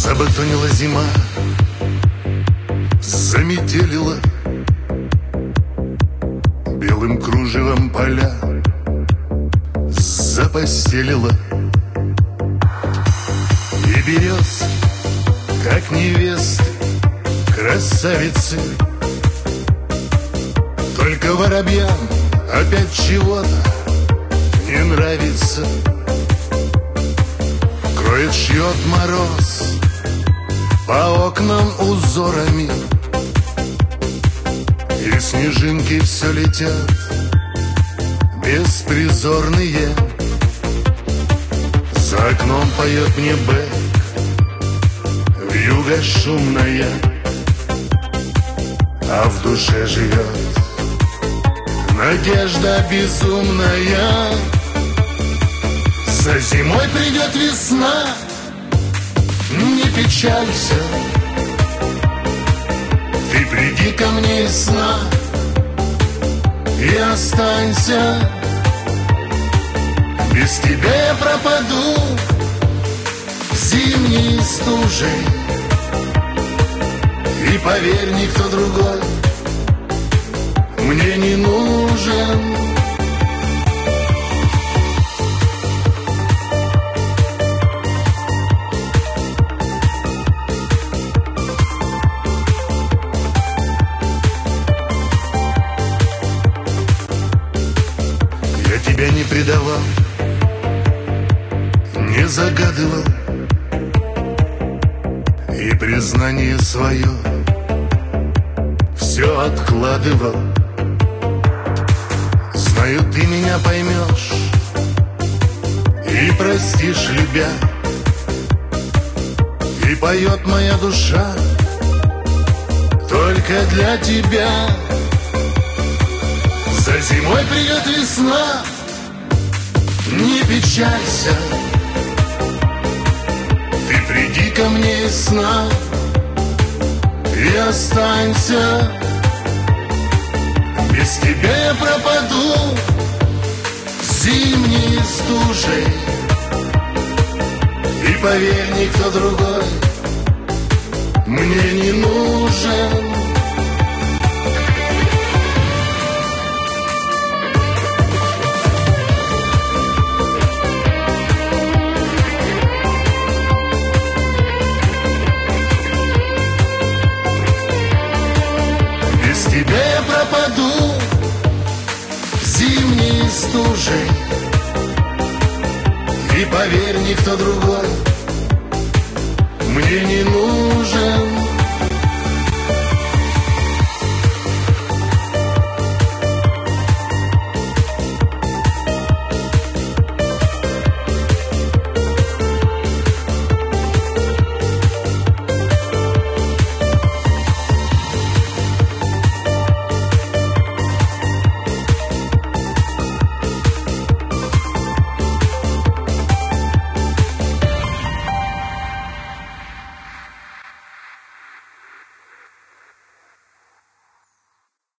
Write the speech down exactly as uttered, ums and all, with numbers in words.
Забатонила зима, заметелила белым кружевом поля, запостелила. И березки, как невесты, красавицы, только воробьям опять чего-то не нравится. Кроет, шьет мороз по окнам узорами, и снежинки все летят беспризорные. За окном поет мне бэк, вьюга шумная, а в душе живет надежда безумная. За зимой придет весна, не печалься, ты приди ко мне из сна и останься. Без тебя я пропаду зимней стужей, и поверь, никто другой мне не нужен. Я тебя не предавал, не загадывал, и признание свое все откладывал. Знаю, ты меня поймешь и простишь, любя, и поет моя душа только для тебя. За зимой придет весна, не печалься, ты приди ко мне из сна и останься. Без тебя я пропаду зимней стужей, и поверь, никто другой мне не нужен. Без тебя я пропаду зимней стужей, и поверь, никто другой мне не нужен.